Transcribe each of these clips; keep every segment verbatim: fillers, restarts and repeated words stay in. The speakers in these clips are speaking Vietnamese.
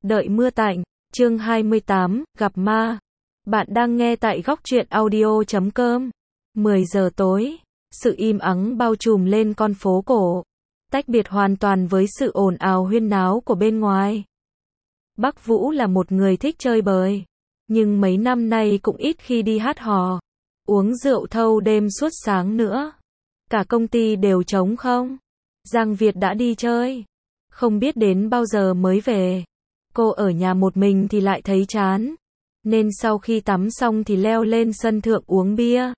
Đợi mưa tạnh, chương hai mươi tám, gặp ma. Bạn đang nghe tại góc truyện audio chấm com. mười giờ tối, sự im ắng bao trùm lên con phố cổ, tách biệt hoàn toàn với sự ồn ào huyên náo của bên ngoài. Bắc Vũ là một người thích chơi bời, nhưng mấy năm nay cũng ít khi đi hát hò, uống rượu thâu đêm suốt sáng nữa. Cả công ty đều trống không. Giang Việt đã đi chơi, không biết đến bao giờ mới về. Cô ở nhà một mình thì lại thấy chán, nên sau khi tắm xong thì leo lên sân thượng uống bia.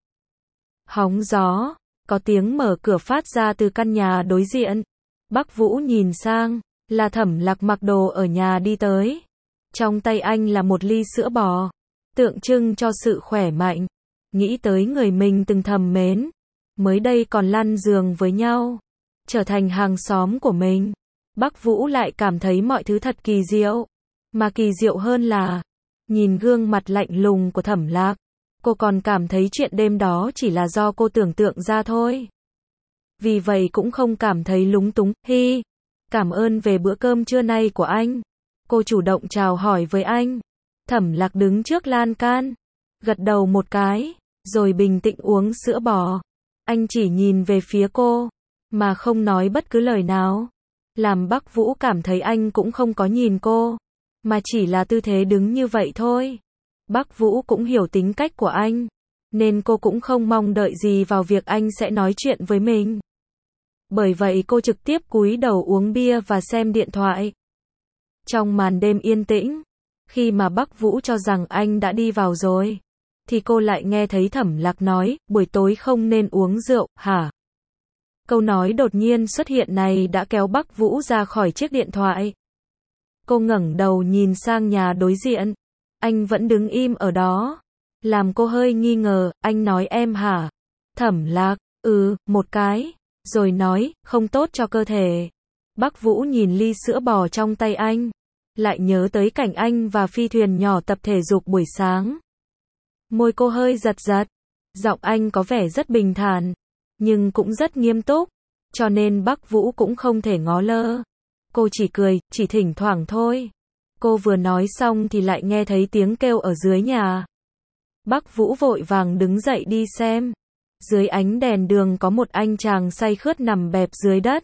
Hóng gió, có tiếng mở cửa phát ra từ căn nhà đối diện. Bắc Vũ nhìn sang, là Thẩm Lạc mặc đồ ở nhà đi tới. Trong tay anh là một ly sữa bò, tượng trưng cho sự khỏe mạnh. Nghĩ tới người mình từng thầm mến, mới đây còn lăn giường với nhau, trở thành hàng xóm của mình. Bắc Vũ lại cảm thấy mọi thứ thật kỳ diệu. Mà kỳ diệu hơn là, nhìn gương mặt lạnh lùng của Thẩm Lạc, cô còn cảm thấy chuyện đêm đó chỉ là do cô tưởng tượng ra thôi. Vì vậy cũng không cảm thấy lúng túng. Hi, cảm ơn về bữa cơm trưa nay của anh. Cô chủ động chào hỏi với anh. Thẩm Lạc đứng trước lan can, gật đầu một cái, rồi bình tĩnh uống sữa bò. Anh chỉ nhìn về phía cô, mà không nói bất cứ lời nào. Làm Bắc Vũ cảm thấy anh cũng không có nhìn cô, mà chỉ là tư thế đứng như vậy thôi. Bắc Vũ cũng hiểu tính cách của anh, nên cô cũng không mong đợi gì vào việc anh sẽ nói chuyện với mình. Bởi vậy cô trực tiếp cúi đầu uống bia và xem điện thoại. Trong màn đêm yên tĩnh, khi mà Bắc Vũ cho rằng anh đã đi vào rồi, thì cô lại nghe thấy Thẩm Lạc nói, buổi tối không nên uống rượu, hả? Câu nói đột nhiên xuất hiện này đã kéo Bắc Vũ ra khỏi chiếc điện thoại. Cô ngẩng đầu nhìn sang nhà đối diện. Anh vẫn đứng im ở đó, làm cô hơi nghi ngờ. Anh nói em hả? Thẩm Lạc, ừ, một cái, rồi nói, không tốt cho cơ thể. Bắc Vũ nhìn ly sữa bò trong tay anh, lại nhớ tới cảnh anh và phi thuyền nhỏ tập thể dục buổi sáng. Môi cô hơi giật giật, giọng anh có vẻ rất bình thản, nhưng cũng rất nghiêm túc, cho nên Bắc Vũ cũng không thể ngó lơ. Cô chỉ cười, chỉ thỉnh thoảng thôi. Cô vừa nói xong thì lại nghe thấy tiếng kêu ở dưới nhà. Bắc Vũ vội vàng đứng dậy đi xem. Dưới ánh đèn đường có một anh chàng say khướt nằm bẹp dưới đất.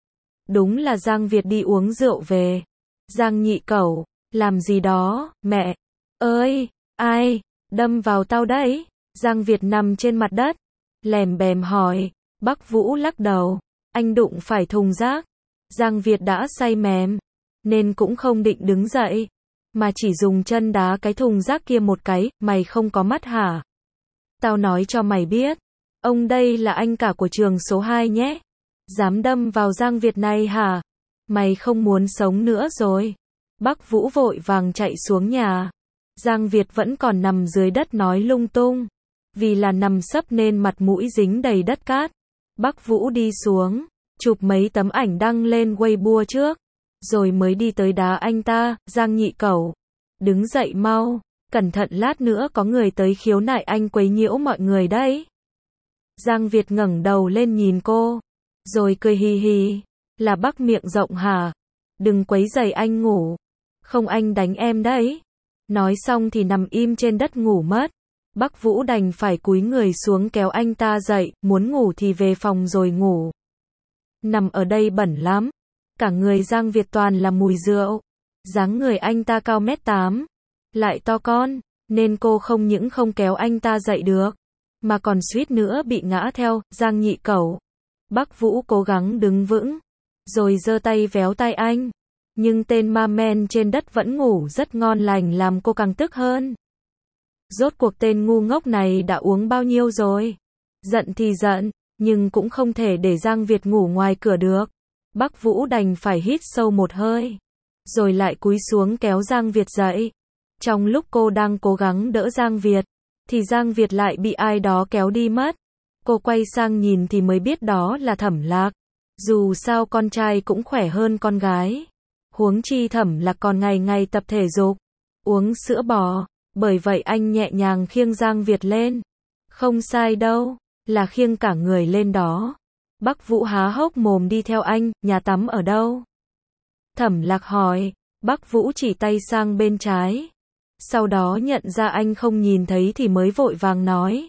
Đúng là Giang Việt đi uống rượu về. Giang nhị cẩu, làm gì đó, mẹ ơi, ai đâm vào tao đấy? Giang Việt nằm trên mặt đất, lèm bèm hỏi. Bắc Vũ lắc đầu, anh đụng phải thùng rác. Giang Việt đã say mềm, nên cũng không định đứng dậy, mà chỉ dùng chân đá cái thùng rác kia một cái. Mày không có mắt hả? Tao nói cho mày biết, ông đây là anh cả của trường số hai nhé. Dám đâm vào Giang Việt này hả? Mày không muốn sống nữa rồi. Bắc Vũ vội vàng chạy xuống nhà. Giang Việt vẫn còn nằm dưới đất nói lung tung. Vì là nằm sấp nên mặt mũi dính đầy đất cát. Bắc Vũ đi xuống, chụp mấy tấm ảnh đăng lên Weibo trước, rồi mới đi tới đá anh ta. Giang nhị cẩu, đứng dậy mau, cẩn thận lát nữa có người tới khiếu nại anh quấy nhiễu mọi người đấy. Giang Việt ngẩng đầu lên nhìn cô, rồi cười hì hì, là Bắc miệng rộng hả? Đừng quấy rầy anh ngủ, không anh đánh em đấy. Nói xong thì nằm im trên đất ngủ mất. Bắc Vũ đành phải cúi người xuống kéo anh ta dậy, muốn ngủ thì về phòng rồi ngủ. Nằm ở đây bẩn lắm. Cả người Giang Việt toàn là mùi rượu. Dáng người anh ta cao mét tám, lại to con, nên cô không những không kéo anh ta dậy được, mà còn suýt nữa bị ngã theo. Giang nhị cẩu. Bắc Vũ cố gắng đứng vững, rồi giơ tay véo tay anh. Nhưng tên ma men trên đất vẫn ngủ rất ngon lành làm cô càng tức hơn. Rốt cuộc tên ngu ngốc này đã uống bao nhiêu rồi? Giận thì giận, nhưng cũng không thể để Giang Việt ngủ ngoài cửa được. Bắc Vũ đành phải hít sâu một hơi, rồi lại cúi xuống kéo Giang Việt dậy. Trong lúc cô đang cố gắng đỡ Giang Việt, thì Giang Việt lại bị ai đó kéo đi mất. Cô quay sang nhìn thì mới biết đó là Thẩm Lạc. Dù sao con trai cũng khỏe hơn con gái. Huống chi Thẩm Lạc còn ngày ngày tập thể dục, uống sữa bò. Bởi vậy anh nhẹ nhàng khiêng Giang Việt lên. Không sai đâu, là khiêng cả người lên đó. Bắc Vũ há hốc mồm đi theo anh. Nhà tắm ở đâu? Thẩm Lạc hỏi. Bắc Vũ chỉ tay sang bên trái. Sau đó nhận ra anh không nhìn thấy thì mới vội vàng nói.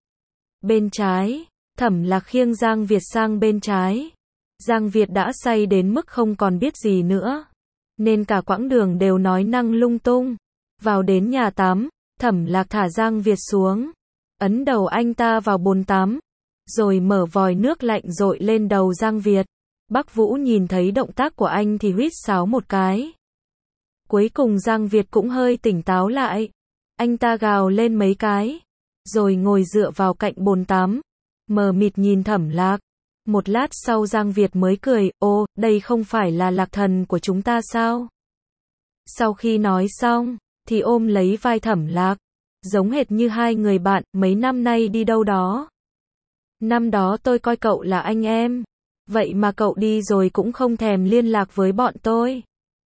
Bên trái, Thẩm Lạc khiêng Giang Việt sang bên trái. Giang Việt đã say đến mức không còn biết gì nữa, nên cả quãng đường đều nói năng lung tung. Vào đến nhà tắm, Thẩm Lạc thả Giang Việt xuống, ấn đầu anh ta vào bồn tắm, rồi mở vòi nước lạnh dội lên đầu Giang Việt. Bắc Vũ nhìn thấy động tác của anh thì huýt sáo một cái. Cuối cùng Giang Việt cũng hơi tỉnh táo lại. Anh ta gào lên mấy cái, rồi ngồi dựa vào cạnh bồn tắm, mờ mịt nhìn Thẩm Lạc. Một lát sau Giang Việt mới cười, ô, đây không phải là Lạc thần của chúng ta sao? Sau khi nói xong, thì ôm lấy vai Thẩm Lạc, giống hệt như hai người bạn, mấy năm nay đi đâu đó. Năm đó tôi coi cậu là anh em, vậy mà cậu đi rồi cũng không thèm liên lạc với bọn tôi.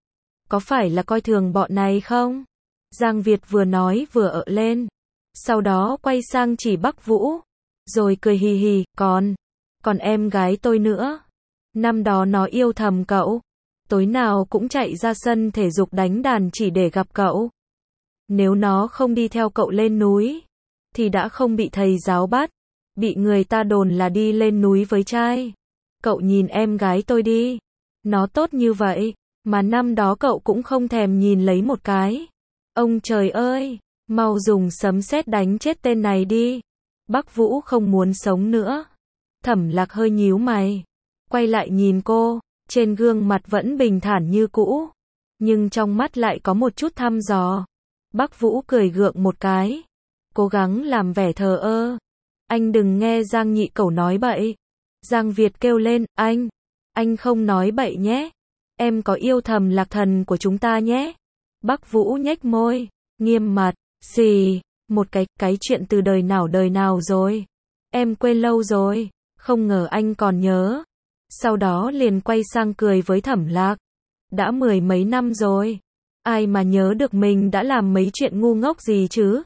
Có phải là coi thường bọn này không? Giang Việt vừa nói vừa ợ lên, sau đó quay sang chỉ Bắc Vũ, rồi cười hì hì, còn, còn em gái tôi nữa. Năm đó nó yêu thầm cậu, tối nào cũng chạy ra sân thể dục đánh đàn chỉ để gặp cậu. Nếu nó không đi theo cậu lên núi, thì đã không bị thầy giáo bắt, bị người ta đồn là đi lên núi với trai. Cậu nhìn em gái tôi đi, nó tốt như vậy, mà năm đó cậu cũng không thèm nhìn lấy một cái. Ông trời ơi, mau dùng sấm sét đánh chết tên này đi. Bắc Vũ không muốn sống nữa. Thẩm Lạc hơi nhíu mày, quay lại nhìn cô, trên gương mặt vẫn bình thản như cũ, nhưng trong mắt lại có một chút thăm dò. Bắc Vũ cười gượng một cái, cố gắng làm vẻ thờ ơ. Anh đừng nghe Giang nhị cẩu nói bậy. Giang Việt kêu lên, anh, anh không nói bậy nhé. Em có yêu thầm Lạc thần của chúng ta nhé. Bắc Vũ nhếch môi, nghiêm mặt, xì, một cái, cái chuyện từ đời nào đời nào rồi. Em quên lâu rồi, không ngờ anh còn nhớ. Sau đó liền quay sang cười với Thẩm Lạc. Đã mười mấy năm rồi, ai mà nhớ được mình đã làm mấy chuyện ngu ngốc gì chứ?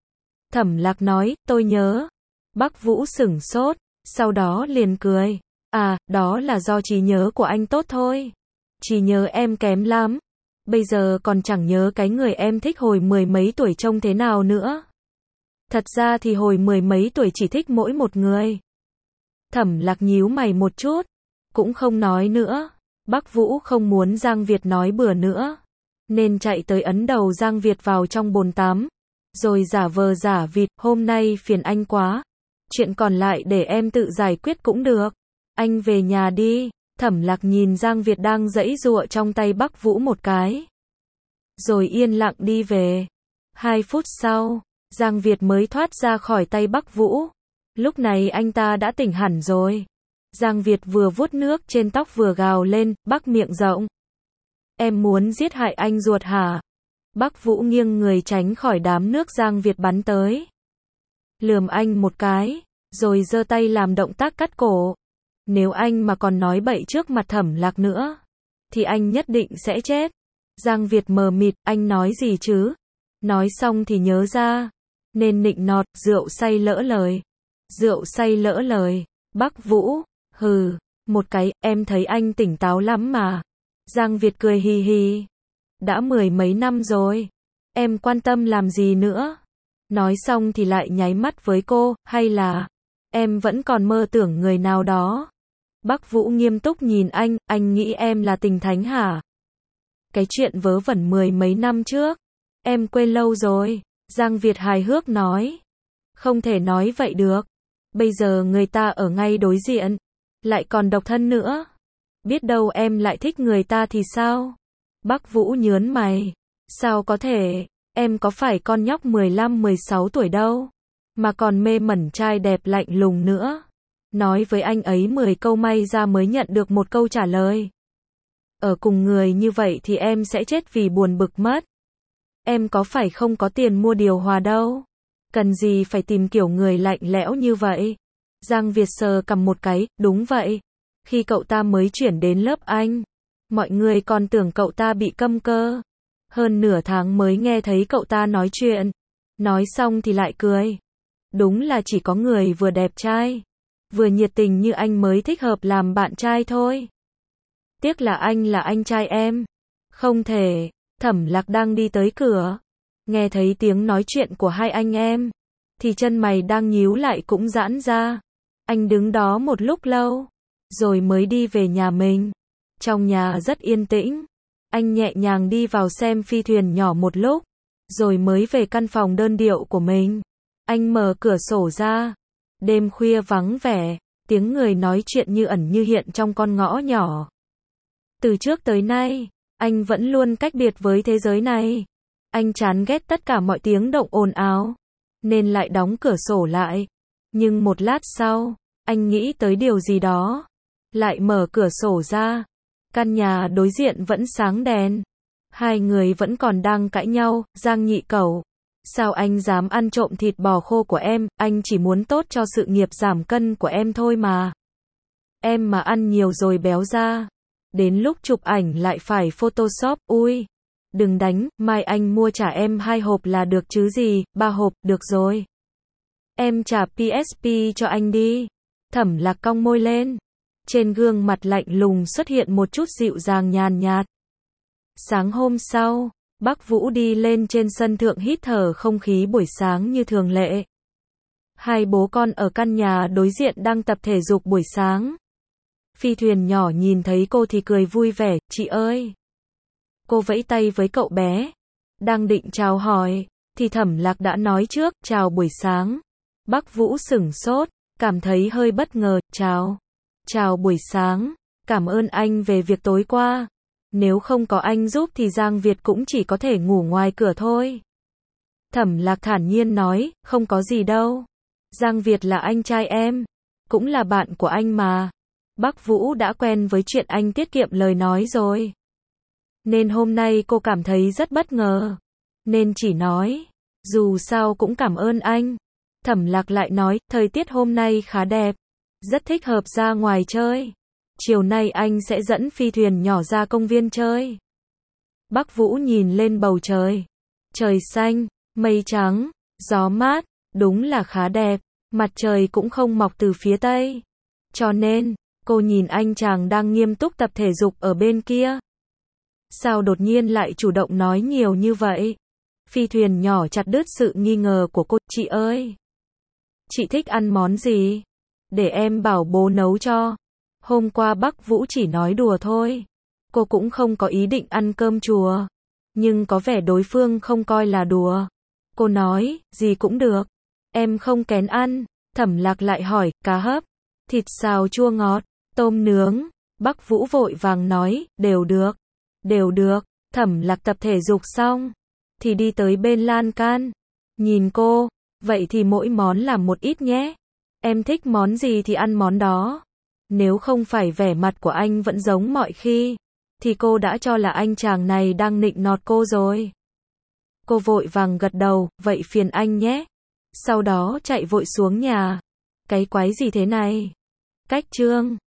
Thẩm Lạc nói, tôi nhớ. Bắc Vũ sửng sốt, sau đó liền cười. À, đó là do trí nhớ của anh tốt thôi. Trí nhớ em kém lắm. Bây giờ còn chẳng nhớ cái người em thích hồi mười mấy tuổi trông thế nào nữa. Thật ra thì hồi mười mấy tuổi chỉ thích mỗi một người. Thẩm Lạc nhíu mày một chút, cũng không nói nữa. Bắc Vũ không muốn Giang Việt nói bừa nữa, nên chạy tới ấn đầu Giang Việt vào trong bồn tắm, rồi giả vờ giả vịt, hôm nay phiền anh quá. Chuyện còn lại để em tự giải quyết cũng được. Anh về nhà đi. Thẩm Lạc nhìn Giang Việt đang giãy giụa trong tay Bắc Vũ một cái, rồi yên lặng đi về. Hai phút sau, Giang Việt mới thoát ra khỏi tay Bắc Vũ. Lúc này anh ta đã tỉnh hẳn rồi. Giang Việt vừa vuốt nước trên tóc vừa gào lên, Bắc miệng rộng. Em muốn giết hại anh ruột hả? Bắc Vũ nghiêng người tránh khỏi đám nước Giang Việt bắn tới, lườm anh một cái, rồi giơ tay làm động tác cắt cổ. Nếu anh mà còn nói bậy trước mặt Thẩm Lạc nữa, thì anh nhất định sẽ chết. Giang Việt mờ mịt, anh nói gì chứ? Nói xong thì nhớ ra, nên nịnh nọt, rượu say lỡ lời. Rượu say lỡ lời. Bắc Vũ, hừ, một cái, em thấy anh tỉnh táo lắm mà. Giang Việt cười hì hì. Đã mười mấy năm rồi, em quan tâm làm gì nữa? Nói xong thì lại nháy mắt với cô, hay là em vẫn còn mơ tưởng người nào đó? Bắc Vũ nghiêm túc nhìn anh, anh nghĩ em là tình thánh hả? Cái chuyện vớ vẩn mười mấy năm trước, em quên lâu rồi. Giang Việt hài hước nói. Không thể nói vậy được. Bây giờ người ta ở ngay đối diện, lại còn độc thân nữa. Biết đâu em lại thích người ta thì sao? Bắc Vũ nhớn mày. Sao có thể, em có phải con nhóc mười lăm mười sáu tuổi đâu, mà còn mê mẩn trai đẹp lạnh lùng nữa. Nói với anh ấy mười câu may ra mới nhận được một câu trả lời. Ở cùng người như vậy thì em sẽ chết vì buồn bực mất. Em có phải không có tiền mua điều hòa đâu, cần gì phải tìm kiểu người lạnh lẽo như vậy. Giang Việt sờ cầm một cái, đúng vậy. Khi cậu ta mới chuyển đến lớp anh, mọi người còn tưởng cậu ta bị câm cơ. Hơn nửa tháng mới nghe thấy cậu ta nói chuyện. Nói xong thì lại cười. Đúng là chỉ có người vừa đẹp trai, vừa nhiệt tình như anh mới thích hợp làm bạn trai thôi. Tiếc là anh là anh trai em. Không thể, Thẩm Lạc đang đi tới cửa. Nghe thấy tiếng nói chuyện của hai anh em. Thì chân mày đang nhíu lại cũng giãn ra. Anh đứng đó một lúc lâu. Rồi mới đi về nhà mình. Trong nhà rất yên tĩnh. Anh nhẹ nhàng đi vào xem phi thuyền nhỏ một lúc. Rồi mới về căn phòng đơn điệu của mình. Anh mở cửa sổ ra. Đêm khuya vắng vẻ. Tiếng người nói chuyện như ẩn như hiện trong con ngõ nhỏ. Từ trước tới nay, anh vẫn luôn cách biệt với thế giới này. Anh chán ghét tất cả mọi tiếng động ồn ào. Nên lại đóng cửa sổ lại. Nhưng một lát sau, anh nghĩ tới điều gì đó. Lại mở cửa sổ ra. Căn nhà đối diện vẫn sáng đèn. Hai người vẫn còn đang cãi nhau. Giang Nhị Cẩu, sao anh dám ăn trộm thịt bò khô của em, anh chỉ muốn tốt cho sự nghiệp giảm cân của em thôi mà. Em mà ăn nhiều rồi béo ra. Đến lúc chụp ảnh lại phải Photoshop, ui. Đừng đánh, mai anh mua trả em hai hộp là được chứ gì, ba hộp, được rồi. Em trả pê ét pê cho anh đi. Thẩm Lạc cong môi lên. Trên gương mặt lạnh lùng xuất hiện một chút dịu dàng nhàn nhạt. Sáng hôm sau, Bắc Vũ đi lên trên sân thượng hít thở không khí buổi sáng như thường lệ. Hai bố con ở căn nhà đối diện đang tập thể dục buổi sáng. Phi thuyền nhỏ nhìn thấy cô thì cười vui vẻ, chị ơi. Cô vẫy tay với cậu bé. Đang định chào hỏi, thì Thẩm Lạc đã nói trước, chào buổi sáng. Bắc Vũ sửng sốt, cảm thấy hơi bất ngờ, chào. Chào buổi sáng, cảm ơn anh về việc tối qua. Nếu không có anh giúp thì Giang Việt cũng chỉ có thể ngủ ngoài cửa thôi. Thẩm Lạc thản nhiên nói, không có gì đâu. Giang Việt là anh trai em, cũng là bạn của anh mà. Bắc Vũ đã quen với chuyện anh tiết kiệm lời nói rồi. Nên hôm nay cô cảm thấy rất bất ngờ. Nên chỉ nói, dù sao cũng cảm ơn anh. Thẩm Lạc lại nói, thời tiết hôm nay khá đẹp. Rất thích hợp ra ngoài chơi. Chiều nay anh sẽ dẫn phi thuyền nhỏ ra công viên chơi. Bắc Vũ nhìn lên bầu trời. Trời xanh, mây trắng, gió mát, đúng là khá đẹp. Mặt trời cũng không mọc từ phía tây. Cho nên, cô nhìn anh chàng đang nghiêm túc tập thể dục ở bên kia. Sao đột nhiên lại chủ động nói nhiều như vậy? Phi thuyền nhỏ chặt đứt sự nghi ngờ của cô. Chị ơi, chị thích ăn món gì? Để em bảo bố nấu cho. Hôm qua Bắc Vũ chỉ nói đùa thôi. Cô cũng không có ý định ăn cơm chùa. Nhưng có vẻ đối phương không coi là đùa. Cô nói, gì cũng được. Em không kén ăn. Thẩm Lạc lại hỏi, cá hấp, thịt xào chua ngọt, tôm nướng. Bắc Vũ vội vàng nói, đều được. Đều được. Thẩm Lạc tập thể dục xong. Thì đi tới bên lan can. Nhìn cô, vậy thì mỗi món làm một ít nhé. Em thích món gì thì ăn món đó. Nếu không phải vẻ mặt của anh vẫn giống mọi khi, thì cô đã cho là anh chàng này đang nịnh nọt cô rồi. Cô vội vàng gật đầu, vậy phiền anh nhé. Sau đó chạy vội xuống nhà. Cái quái gì thế này? Cách chương